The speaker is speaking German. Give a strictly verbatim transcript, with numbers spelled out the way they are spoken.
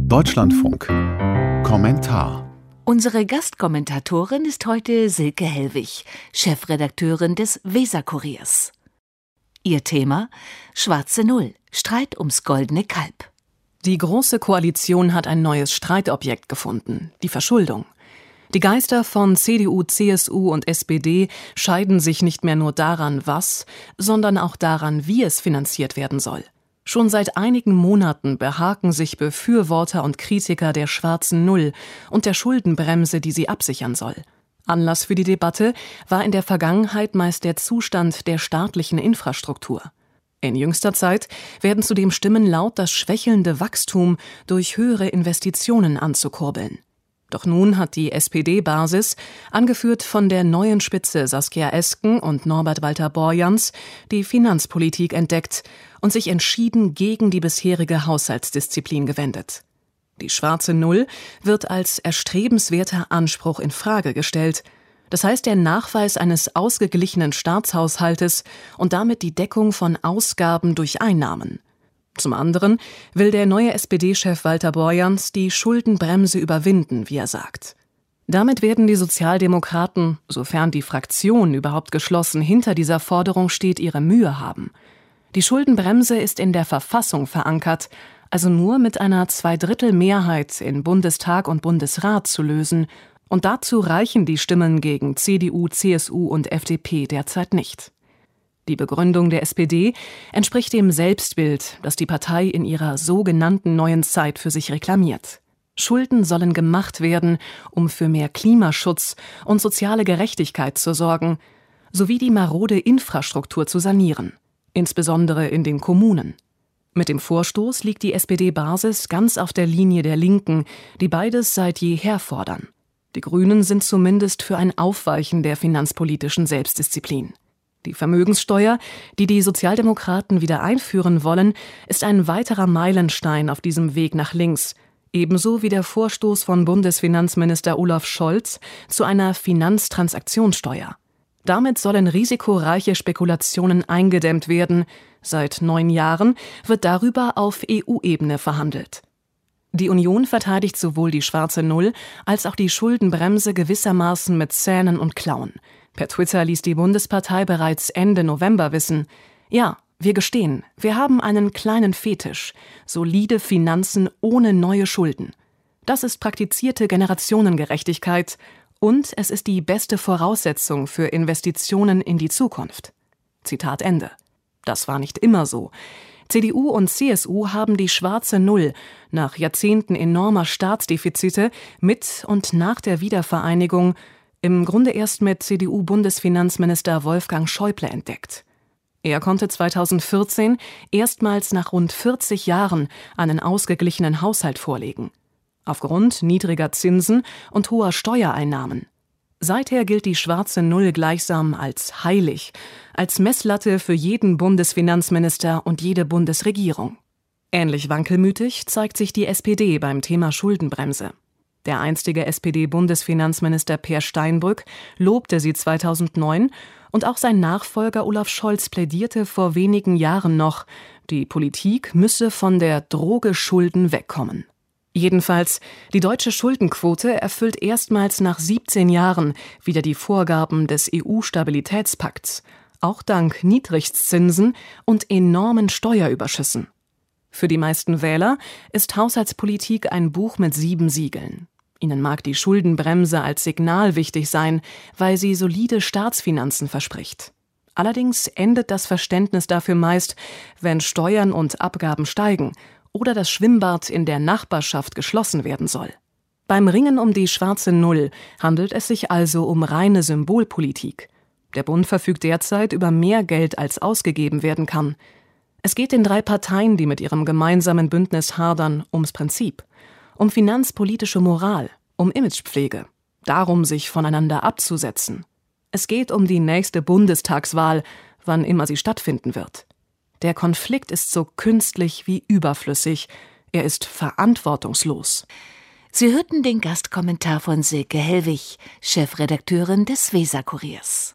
Deutschlandfunk. Kommentar. Unsere Gastkommentatorin ist heute Silke Hellwig, Chefredakteurin des Weser-Kuriers. Ihr Thema: Schwarze Null, Streit ums goldene Kalb. Die Große Koalition hat ein neues Streitobjekt gefunden, die Verschuldung. Die Geister von C D U, C S U und S P D scheiden sich nicht mehr nur daran, was, sondern auch daran, wie es finanziert werden soll. Schon seit einigen Monaten behaken sich Befürworter und Kritiker der schwarzen Null und der Schuldenbremse, die sie absichern soll. Anlass für die Debatte war in der Vergangenheit meist der Zustand der staatlichen Infrastruktur. In jüngster Zeit werden zudem Stimmen laut, das schwächelnde Wachstum durch höhere Investitionen anzukurbeln. Doch nun hat die S P D-Basis, angeführt von der neuen Spitze Saskia Esken und Norbert Walter-Borjans, die Finanzpolitik entdeckt und sich entschieden gegen die bisherige Haushaltsdisziplin gewendet. Die schwarze Null wird als erstrebenswerter Anspruch in Frage gestellt. Das heißt, der Nachweis eines ausgeglichenen Staatshaushaltes und damit die Deckung von Ausgaben durch Einnahmen. Zum anderen will der neue S P D-Chef Walter Borjans die Schuldenbremse überwinden, wie er sagt. Damit werden die Sozialdemokraten, sofern die Fraktion überhaupt geschlossen hinter dieser Forderung steht, ihre Mühe haben. Die Schuldenbremse ist in der Verfassung verankert, also nur mit einer Zweidrittelmehrheit in Bundestag und Bundesrat zu lösen, und dazu reichen die Stimmen gegen C D U, C S U und F D P derzeit nicht. Die Begründung der S P D entspricht dem Selbstbild, das die Partei in ihrer sogenannten neuen Zeit für sich reklamiert. Schulden sollen gemacht werden, um für mehr Klimaschutz und soziale Gerechtigkeit zu sorgen, sowie die marode Infrastruktur zu sanieren, insbesondere in den Kommunen. Mit dem Vorstoß liegt die S P D-Basis ganz auf der Linie der Linken, die beides seit jeher fordern. Die Grünen sind zumindest für ein Aufweichen der finanzpolitischen Selbstdisziplin. Die Vermögenssteuer, die die Sozialdemokraten wieder einführen wollen, ist ein weiterer Meilenstein auf diesem Weg nach links, ebenso wie der Vorstoß von Bundesfinanzminister Olaf Scholz zu einer Finanztransaktionssteuer. Damit sollen risikoreiche Spekulationen eingedämmt werden. Seit neun Jahren wird darüber auf E U-Ebene verhandelt. Die Union verteidigt sowohl die schwarze Null als auch die Schuldenbremse gewissermaßen mit Zähnen und Klauen. Per Twitter ließ die Bundespartei bereits Ende November wissen: Ja, wir gestehen, wir haben einen kleinen Fetisch, solide Finanzen ohne neue Schulden. Das ist praktizierte Generationengerechtigkeit und es ist die beste Voraussetzung für Investitionen in die Zukunft. Zitat Ende. Das war nicht immer so. C D U und C S U haben die schwarze Null nach Jahrzehnten enormer Staatsdefizite mit und nach der Wiedervereinigung im Grunde erst mit C D U-Bundesfinanzminister Wolfgang Schäuble entdeckt. Er konnte zweitausendvierzehn erstmals nach rund vierzig Jahren einen ausgeglichenen Haushalt vorlegen. Aufgrund niedriger Zinsen und hoher Steuereinnahmen. Seither gilt die schwarze Null gleichsam als heilig, als Messlatte für jeden Bundesfinanzminister und jede Bundesregierung. Ähnlich wankelmütig zeigt sich die S P D beim Thema Schuldenbremse. Der einstige S P D-Bundesfinanzminister Peer Steinbrück lobte sie zweitausendneun und auch sein Nachfolger Olaf Scholz plädierte vor wenigen Jahren noch, die Politik müsse von der Droge Schulden wegkommen. Jedenfalls, die deutsche Schuldenquote erfüllt erstmals nach siebzehn Jahren wieder die Vorgaben des E U-Stabilitätspakts, auch dank Niedrigzinsen und enormen Steuerüberschüssen. Für die meisten Wähler ist Haushaltspolitik ein Buch mit sieben Siegeln. Ihnen mag die Schuldenbremse als Signal wichtig sein, weil sie solide Staatsfinanzen verspricht. Allerdings endet das Verständnis dafür meist, wenn Steuern und Abgaben steigen oder das Schwimmbad in der Nachbarschaft geschlossen werden soll. Beim Ringen um die schwarze Null handelt es sich also um reine Symbolpolitik. Der Bund verfügt derzeit über mehr Geld, als ausgegeben werden kann. Es geht den drei Parteien, die mit ihrem gemeinsamen Bündnis hadern, ums Prinzip. Um finanzpolitische Moral, um Imagepflege, darum, sich voneinander abzusetzen. Es geht um die nächste Bundestagswahl, wann immer sie stattfinden wird. Der Konflikt ist so künstlich wie überflüssig. Er ist verantwortungslos. Sie hörten den Gastkommentar von Silke Hellwig, Chefredakteurin des Weser-Kuriers.